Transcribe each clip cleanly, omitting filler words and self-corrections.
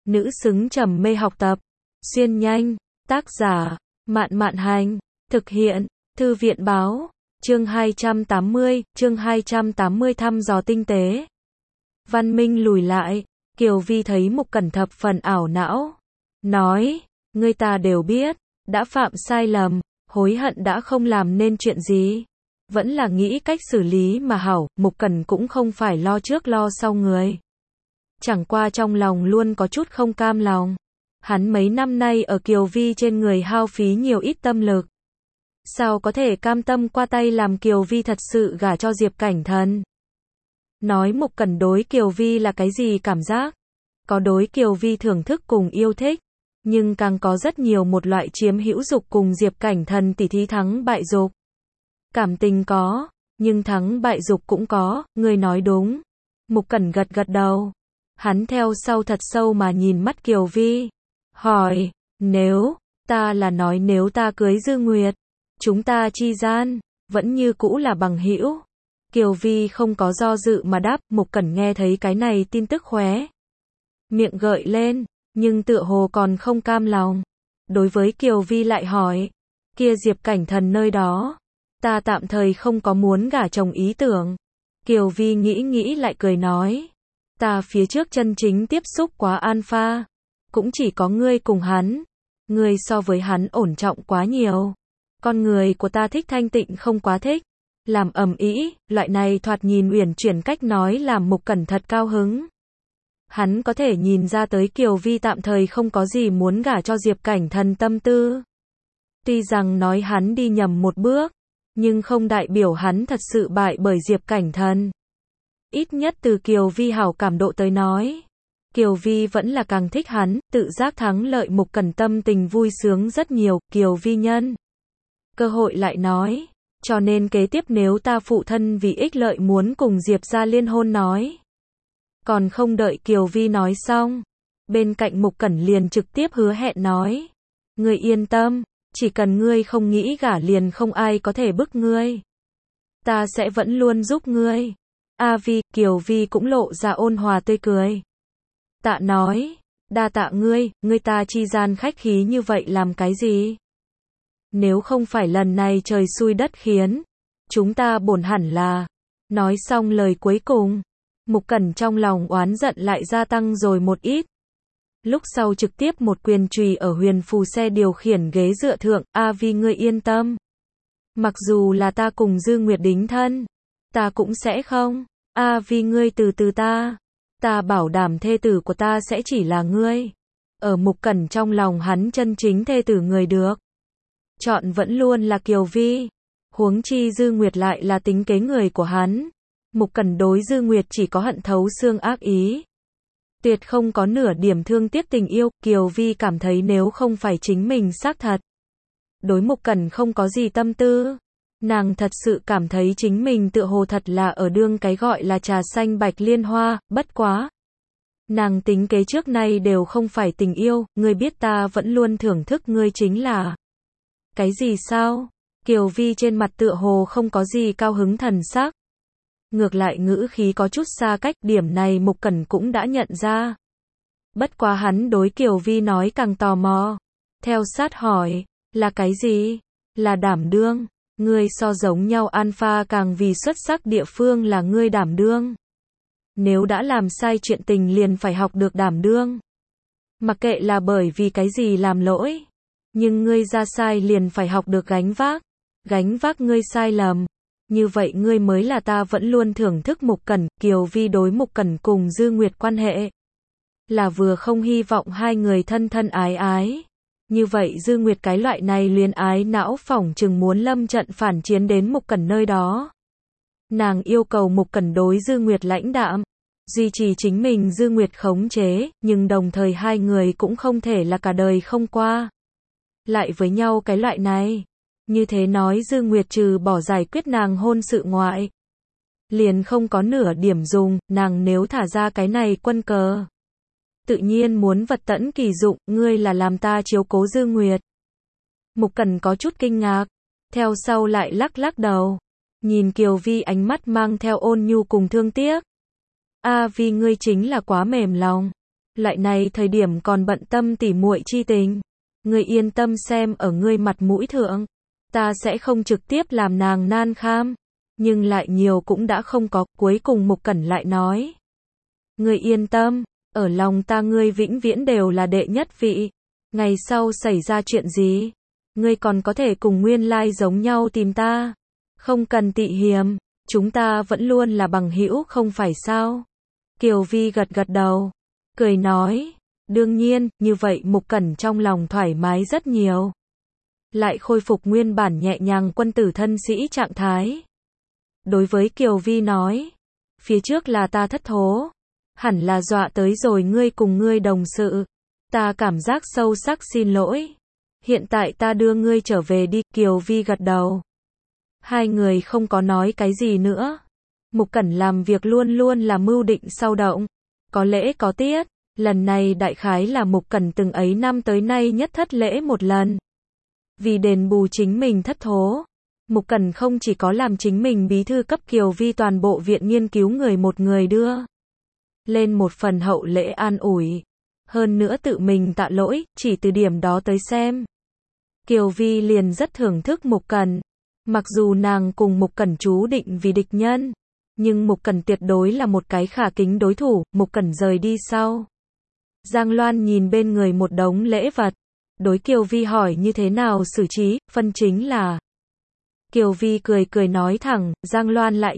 nữ xứng trầm mê học tập. Xuyên nhanh, tác giả, Mạn Mạn Hành, thực hiện, Thư viện Báo, chương 280 thăm dò tinh tế. Văn Minh lùi lại, Kiều Vi thấy Mục Cẩn thập phần ảo não. Nói, người ta đều biết, đã phạm sai lầm, hối hận đã không làm nên chuyện gì. Vẫn là nghĩ cách xử lý mà hảo, Mục Cẩn cũng không phải lo trước lo sau người. Chẳng qua trong lòng luôn có chút không cam lòng. Hắn mấy năm nay ở Kiều Vi trên người hao phí nhiều ít tâm lực. Sao có thể cam tâm qua tay làm Kiều Vi thật sự gả cho Diệp Cảnh Thần? Nói Mục Cẩn đối Kiều Vi là cái gì cảm giác? Có đối Kiều Vi thưởng thức cùng yêu thích, nhưng càng có rất nhiều một loại chiếm hữu dục cùng Diệp Cảnh Thần tỉ thí thắng bại dục. Cảm tình có, nhưng thắng bại dục cũng có, người nói đúng. Mục Cẩn gật gật đầu. Hắn theo sau thật sâu mà nhìn mắt Kiều Vi. Hỏi, nếu ta cưới Dư Nguyệt, chúng ta chi gian, vẫn như cũ là bằng hữu. Kiều Vi không có do dự mà đáp. Mục Cẩn nghe thấy cái này tin tức khóe miệng gợi lên, nhưng tựa hồ còn không cam lòng. Đối với Kiều Vi lại hỏi, kia Diệp Cảnh Thần nơi đó, ta tạm thời không có muốn gả chồng ý tưởng. Kiều Vi nghĩ lại cười nói, ta phía trước chân chính tiếp xúc quá alpha, cũng chỉ có ngươi cùng hắn. Ngươi so với hắn ổn trọng quá nhiều. Con người của ta thích thanh tịnh không quá thích làm ầm ĩ, loại này thoạt nhìn uyển chuyển cách nói làm Mục Cẩn thật cao hứng. Hắn có thể nhìn ra tới Kiều Vi tạm thời không có gì muốn gả cho Diệp Cảnh Thần tâm tư. Tuy rằng nói hắn đi nhầm một bước, nhưng không đại biểu hắn thật sự bại bởi Diệp Cảnh Thần. Ít nhất từ Kiều Vi hảo cảm độ tới nói, Kiều Vi vẫn là càng thích hắn, tự giác thắng lợi. Mục Cẩn tâm tình vui sướng rất nhiều. Kiều Vi nhân cơ hội lại nói, cho nên kế tiếp nếu ta phụ thân vì ích lợi muốn cùng Diệp gia liên hôn nói. Còn không đợi Kiều Vi nói xong, bên cạnh Mục Cẩn liền trực tiếp hứa hẹn nói, ngươi yên tâm, chỉ cần ngươi không nghĩ gả liền không ai có thể bức ngươi. Ta sẽ vẫn luôn giúp ngươi. A Vi, Kiều Vi cũng lộ ra ôn hòa tươi cười. Tạ nói, đa tạ ngươi ta chi gian khách khí như vậy làm cái gì? Nếu không phải lần này trời xui đất khiến, chúng ta bổn hẳn là. Nói xong lời cuối cùng, Mục Cẩn trong lòng oán giận lại gia tăng rồi một ít. Lúc sau trực tiếp một quyền chùy ở huyền phù xe điều khiển ghế dựa thượng. A Vi ngươi yên tâm. Mặc dù là ta cùng Dư Nguyệt đính thân, ta cũng sẽ không. A Vi ngươi từ từ ta bảo đảm thê tử của ta sẽ chỉ là ngươi. Ở Mục Cẩn trong lòng hắn chân chính thê tử người được chọn vẫn luôn là Kiều Vi. Huống chi Dư Nguyệt lại là tính kế người của hắn. Mục Cẩn đối Dư Nguyệt chỉ có hận thấu xương ác ý. Tuyệt không có nửa điểm thương tiếc tình yêu. Kiều Vi cảm thấy nếu không phải chính mình xác thật đối Mục Cẩn không có gì tâm tư, nàng thật sự cảm thấy chính mình tựa hồ thật là ở đương cái gọi là trà xanh bạch liên hoa. Bất quá, nàng tính kế trước nay đều không phải tình yêu. Ngươi biết ta vẫn luôn thưởng thức ngươi chính là cái gì sao? Kiều Vi trên mặt tựa hồ không có gì cao hứng thần sắc. Ngược lại ngữ khí có chút xa cách. Điểm này Mục Cẩn cũng đã nhận ra. Bất quá hắn đối Kiều Vi nói càng tò mò. Theo sát hỏi, là cái gì? Là đảm đương. Ngươi so giống nhau alpha càng vì xuất sắc địa phương là ngươi đảm đương. Nếu đã làm sai chuyện tình liền phải học được đảm đương. Mặc kệ là bởi vì cái gì làm lỗi, nhưng ngươi ra sai liền phải học được gánh vác ngươi sai lầm. Như vậy ngươi mới là ta vẫn luôn thưởng thức. Mục Cẩn. Kiều Vi đối Mục Cẩn cùng Dư Nguyệt quan hệ là vừa không hy vọng hai người thân thân ái ái. Như vậy Dư Nguyệt cái loại này luyến ái não phỏng chừng muốn lâm trận phản chiến đến Mục Cẩn nơi đó. Nàng yêu cầu Mục Cẩn đối Dư Nguyệt lãnh đạm, duy trì chính mình Dư Nguyệt khống chế, nhưng đồng thời hai người cũng không thể là cả đời không qua lại với nhau cái loại này. Như thế nói Dư Nguyệt trừ bỏ giải quyết nàng hôn sự ngoại, liền không có nửa điểm dùng. Nàng nếu thả ra cái này quân cờ, tự nhiên muốn vật tẫn kỳ dụng. Ngươi là làm ta chiếu cố Dư Nguyệt. Mục Cẩn có chút kinh ngạc, theo sau lại lắc đầu, nhìn Kiều Vi ánh mắt mang theo ôn nhu cùng thương tiếc. A Vi ngươi chính là quá mềm lòng. Loại này thời điểm còn bận tâm tỉ muội chi tình. Ngươi yên tâm xem ở ngươi mặt mũi thượng. Ta sẽ không trực tiếp làm nàng nan kham. Nhưng lại nhiều cũng đã không có, cuối cùng Mục Cẩn lại nói. Ngươi yên tâm, ở lòng ta ngươi vĩnh viễn đều là đệ nhất vị. Ngày sau xảy ra chuyện gì, ngươi còn có thể cùng nguyên lai giống nhau tìm ta. Không cần tị hiềm, chúng ta vẫn luôn là bằng hữu không phải sao? Kiều Vi gật gật đầu, cười nói, đương nhiên, như vậy Mục Cẩn trong lòng thoải mái rất nhiều. Lại khôi phục nguyên bản nhẹ nhàng quân tử thân sĩ trạng thái. Đối với Kiều Vi nói, phía trước là ta thất thố, hẳn là dọa tới rồi ngươi cùng ngươi đồng sự. Ta cảm giác sâu sắc xin lỗi. Hiện tại ta đưa ngươi trở về đi, Kiều Vi gật đầu. Hai người không có nói cái gì nữa. Mục Cẩn làm việc luôn luôn là mưu định sau động, có lễ có tiết, lần này đại khái là Mục Cẩn từng ấy năm tới nay nhất thất lễ một lần. Vì đền bù chính mình thất thố, Mục Cẩn không chỉ có làm chính mình bí thư cấp Kiều Vi toàn bộ viện nghiên cứu người một người đưa lên một phần hậu lễ an ủi. Hơn nữa tự mình tạ lỗi, chỉ từ điểm đó tới xem. Kiều Vi liền rất thưởng thức Mục Cẩn. Mặc dù nàng cùng Mục Cẩn chú định vì địch nhân, nhưng Mục Cẩn tuyệt đối là một cái khả kính đối thủ. Mục Cẩn rời đi sau, Giang Loan nhìn bên người một đống lễ vật, đối Kiều Vi hỏi như thế nào xử trí, phân chính là. Kiều Vi cười cười nói thẳng, Giang Loan lại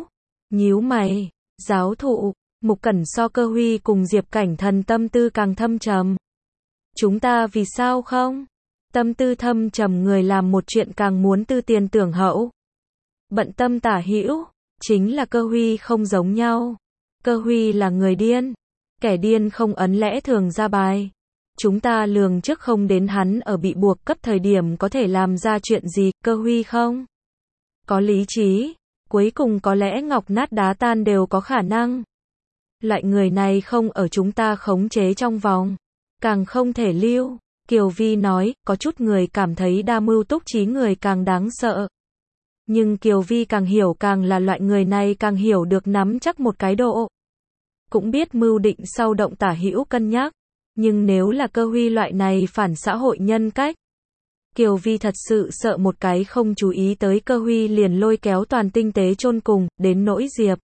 nhíu mày, giáo thụ, Mục Cẩn so Cơ Huy cùng Diệp Cảnh Thần tâm tư càng thâm trầm. Chúng ta vì sao không? Tâm tư thâm trầm người làm một chuyện càng muốn tư tiền tưởng hậu. Bận tâm tả hữu, chính là Cơ Huy không giống nhau. Cơ Huy là người điên. Kẻ điên không ấn lẽ thường ra bài. Chúng ta lường trước không đến hắn ở bị buộc cấp thời điểm có thể làm ra chuyện gì, Cơ Huy không có lý trí, cuối cùng có lẽ ngọc nát đá tan đều có khả năng. Loại người này không ở chúng ta khống chế trong vòng, càng không thể lưu. Kiều Vi nói, có chút người cảm thấy đa mưu túc trí người càng đáng sợ. Nhưng Kiều Vi càng hiểu càng là loại người này càng hiểu được nắm chắc một cái độ. Cũng biết mưu định sau động tả hữu cân nhắc. Nhưng nếu là Cơ Huy loại này phản xã hội nhân cách, Kiều Vi thật sự sợ một cái không chú ý tới Cơ Huy liền lôi kéo toàn tinh tế chôn cùng, đến nỗi Diệp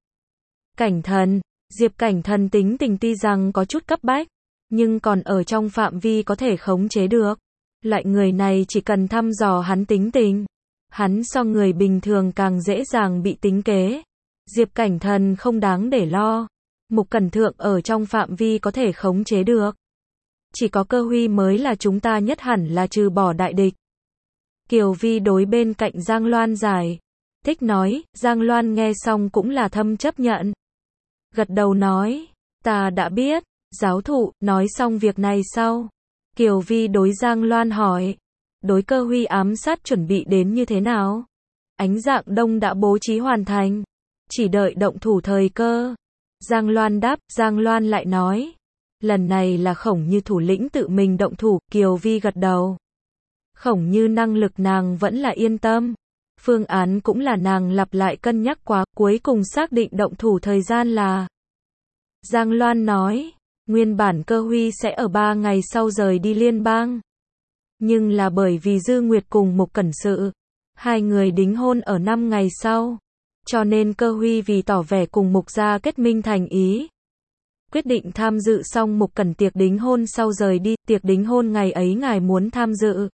Cảnh Thần tính tình tuy rằng có chút cấp bách, nhưng còn ở trong phạm vi có thể khống chế được. Loại người này chỉ cần thăm dò hắn tính tình, hắn so người bình thường càng dễ dàng bị tính kế. Diệp Cảnh Thần không đáng để lo. Mục Cẩn thượng ở trong phạm vi có thể khống chế được. Chỉ có Cơ Huy mới là chúng ta nhất hẳn là trừ bỏ đại địch. Kiều Vi đối bên cạnh Giang Loan giải thích nói, Giang Loan nghe xong cũng là thâm chấp nhận. Gật đầu nói, ta đã biết, giáo thụ, nói xong việc này sau. Kiều Vi đối Giang Loan hỏi, đối Cơ Huy ám sát chuẩn bị đến như thế nào? Ánh dạng đông đã bố trí hoàn thành, chỉ đợi động thủ thời cơ. Giang Loan đáp, Giang Loan lại nói, lần này là Khổng Như thủ lĩnh tự mình động thủ. Kiều Vi gật đầu. Khổng Như năng lực nàng vẫn là yên tâm. Phương án cũng là nàng lặp lại cân nhắc quá, cuối cùng xác định động thủ thời gian là. Giang Loan nói, nguyên bản Cơ Huy sẽ ở 3 ngày sau rời đi liên bang. Nhưng là bởi vì Dư Nguyệt cùng Mục Cẩn sự, hai người đính hôn ở 5 ngày sau. Cho nên Cơ Huy vì tỏ vẻ cùng Mục gia kết minh thành ý, quyết định tham dự xong Mục Cẩn tiệc đính hôn sau rời đi. Tiệc đính hôn ngày ấy ngài muốn tham dự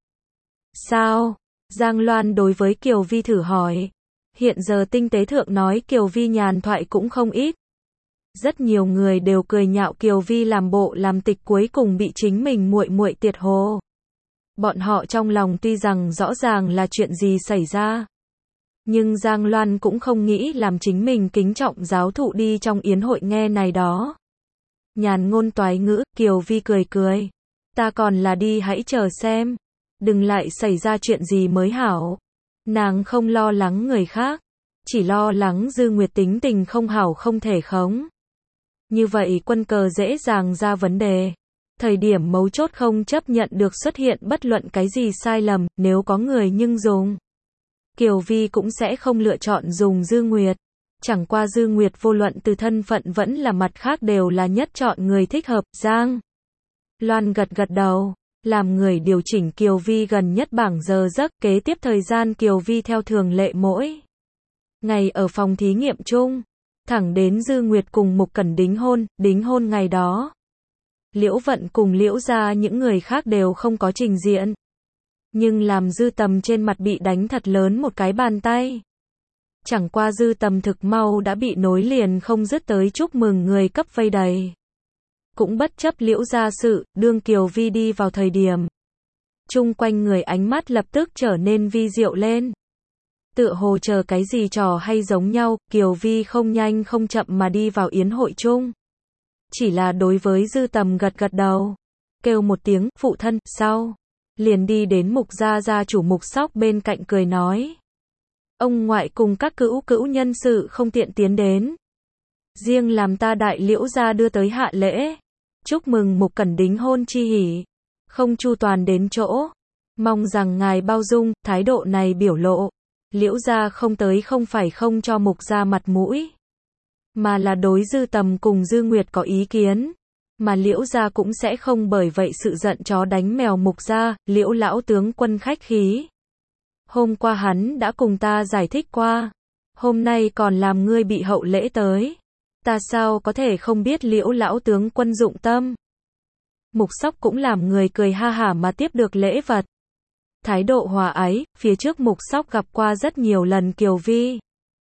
sao? Giang Loan đối với Kiều Vi thử hỏi. Hiện giờ tinh tế thượng nói Kiều Vi nhàn thoại cũng không ít. Rất nhiều người đều cười nhạo Kiều Vi làm bộ làm tịch cuối cùng bị chính mình muội muội tiệt hồ. Bọn họ trong lòng tuy rằng rõ ràng là chuyện gì xảy ra, nhưng Giang Loan cũng không nghĩ làm chính mình kính trọng giáo thụ đi trong yến hội nghe này đó. Nhàn ngôn toái ngữ, Kiều Vi cười cười. Ta còn là đi hãy chờ xem. Đừng lại xảy ra chuyện gì mới hảo. Nàng không lo lắng người khác, chỉ lo lắng Dư Nguyệt tính tình không hảo không thể khống. Như vậy quân cờ dễ dàng ra vấn đề. Thời điểm mấu chốt không chấp nhận được xuất hiện bất luận cái gì sai lầm, nếu có người nhưng dùng. Kiều Vi cũng sẽ không lựa chọn dùng Dư Nguyệt. Chẳng qua Dư Nguyệt vô luận từ thân phận vẫn là mặt khác đều là nhất chọn người thích hợp. Giang Loan gật gật đầu, làm người điều chỉnh Kiều Vi gần nhất bảng giờ giấc. Kế tiếp thời gian Kiều Vi theo thường lệ mỗi ngày ở phòng thí nghiệm chung, thẳng đến Dư Nguyệt cùng Mục Cẩn đính hôn ngày đó. Liễu Vận cùng Liễu gia những người khác đều không có trình diện. Nhưng làm Dư Tầm trên mặt bị đánh thật lớn một cái bàn tay. Chẳng qua Dư Tầm thực mau đã bị nối liền không dứt tới chúc mừng người cấp vây đầy. Cũng bất chấp Liễu gia sự, đương Kiều Vi đi vào thời điểm. Chung quanh người ánh mắt lập tức trở nên vi diệu lên. Tựa hồ chờ cái gì trò hay giống nhau, Kiều Vi không nhanh không chậm mà đi vào yến hội chung. Chỉ là đối với Dư Tầm gật gật đầu, kêu một tiếng, phụ thân, sau. Liền đi đến Mục gia gia chủ Mục Sóc bên cạnh cười nói. Ông ngoại cùng các cữu nhân sự không tiện tiến đến. Riêng làm ta đại Liễu gia đưa tới hạ lễ. Chúc mừng Mục Cẩn đính hôn chi hỉ. Không chu toàn đến chỗ. Mong rằng ngài bao dung, thái độ này biểu lộ. Liễu gia không tới không phải không cho Mục gia mặt mũi. Mà là đối Dư Tầm cùng Dư Nguyệt có ý kiến. Mà Liễu gia cũng sẽ không bởi vậy sự giận chó đánh mèo Mục gia. Liễu lão tướng quân khách khí. Hôm qua hắn đã cùng ta giải thích qua. Hôm nay còn làm ngươi bị hậu lễ tới. Ta sao có thể không biết Liễu lão tướng quân dụng tâm. Mục Sóc cũng làm người cười ha hả mà tiếp được lễ vật. Thái độ hòa ái, phía trước Mục Sóc gặp qua rất nhiều lần Kiều Vi.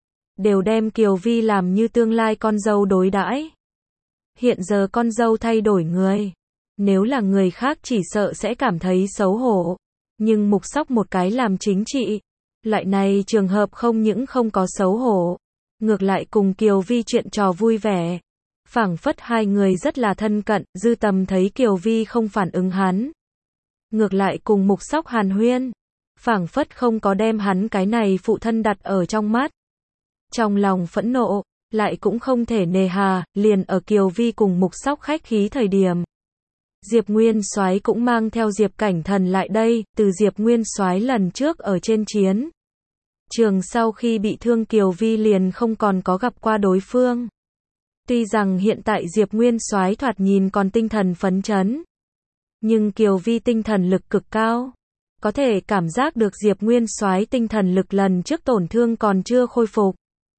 Đều đem Kiều Vi làm như tương lai con dâu đối đãi. Hiện giờ con dâu thay đổi người. Nếu là người khác chỉ sợ sẽ cảm thấy xấu hổ. Nhưng Mục Sóc một cái làm chính trị. Loại này trường hợp không những không có xấu hổ. Ngược lại cùng Kiều Vi chuyện trò vui vẻ. Phảng phất hai người rất là thân cận. Dư Tầm thấy Kiều Vi không phản ứng hắn. Ngược lại cùng Mục Sóc hàn huyên. Phảng phất không có đem hắn cái này phụ thân đặt ở trong mắt. Trong lòng phẫn nộ, lại cũng không thể nề hà, liền ở Kiều Vi cùng Mục Sóc khách khí thời điểm. Diệp Nguyên Soái cũng mang theo Diệp Cảnh Thần lại đây, từ Diệp Nguyên Soái lần trước ở trên chiến trường sau khi bị thương Kiều Vi liền không còn có gặp qua đối phương. Tuy rằng hiện tại Diệp Nguyên Soái thoạt nhìn còn tinh thần phấn chấn, nhưng Kiều Vi tinh thần lực cực cao. Có thể cảm giác được Diệp Nguyên Soái tinh thần lực lần trước tổn thương còn chưa khôi phục.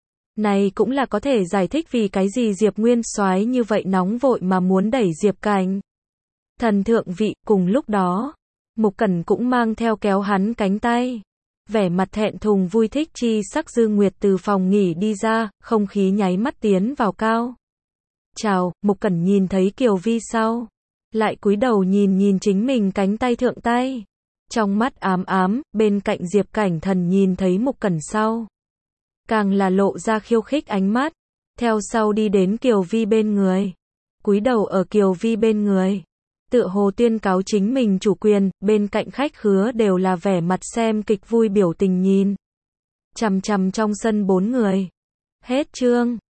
Này cũng là có thể giải thích vì cái gì Diệp Nguyên Soái như vậy nóng vội mà muốn đẩy Diệp Cảnh Thần thượng vị. Cùng lúc đó, Mục Cẩn cũng mang theo kéo hắn cánh tay. Vẻ mặt thẹn thùng vui thích chi sắc. Dư Nguyệt từ phòng nghỉ đi ra, không khí nháy mắt tiến vào cao. Chào, Mục Cẩn nhìn thấy Kiều Vi sau. Lại cúi đầu nhìn chính mình cánh tay thượng tay. Trong mắt ám ám, bên cạnh Diệp Cảnh Thần nhìn thấy Mục Cẩn sau. Càng là lộ ra khiêu khích ánh mắt. Theo sau đi đến Kiều Vi bên người. Cúi đầu ở Kiều Vi bên người. Tựa hồ tuyên cáo chính mình chủ quyền, bên cạnh khách khứa đều là vẻ mặt xem kịch vui biểu tình nhìn. Chằm chằm trong sân bốn người. Hết chương.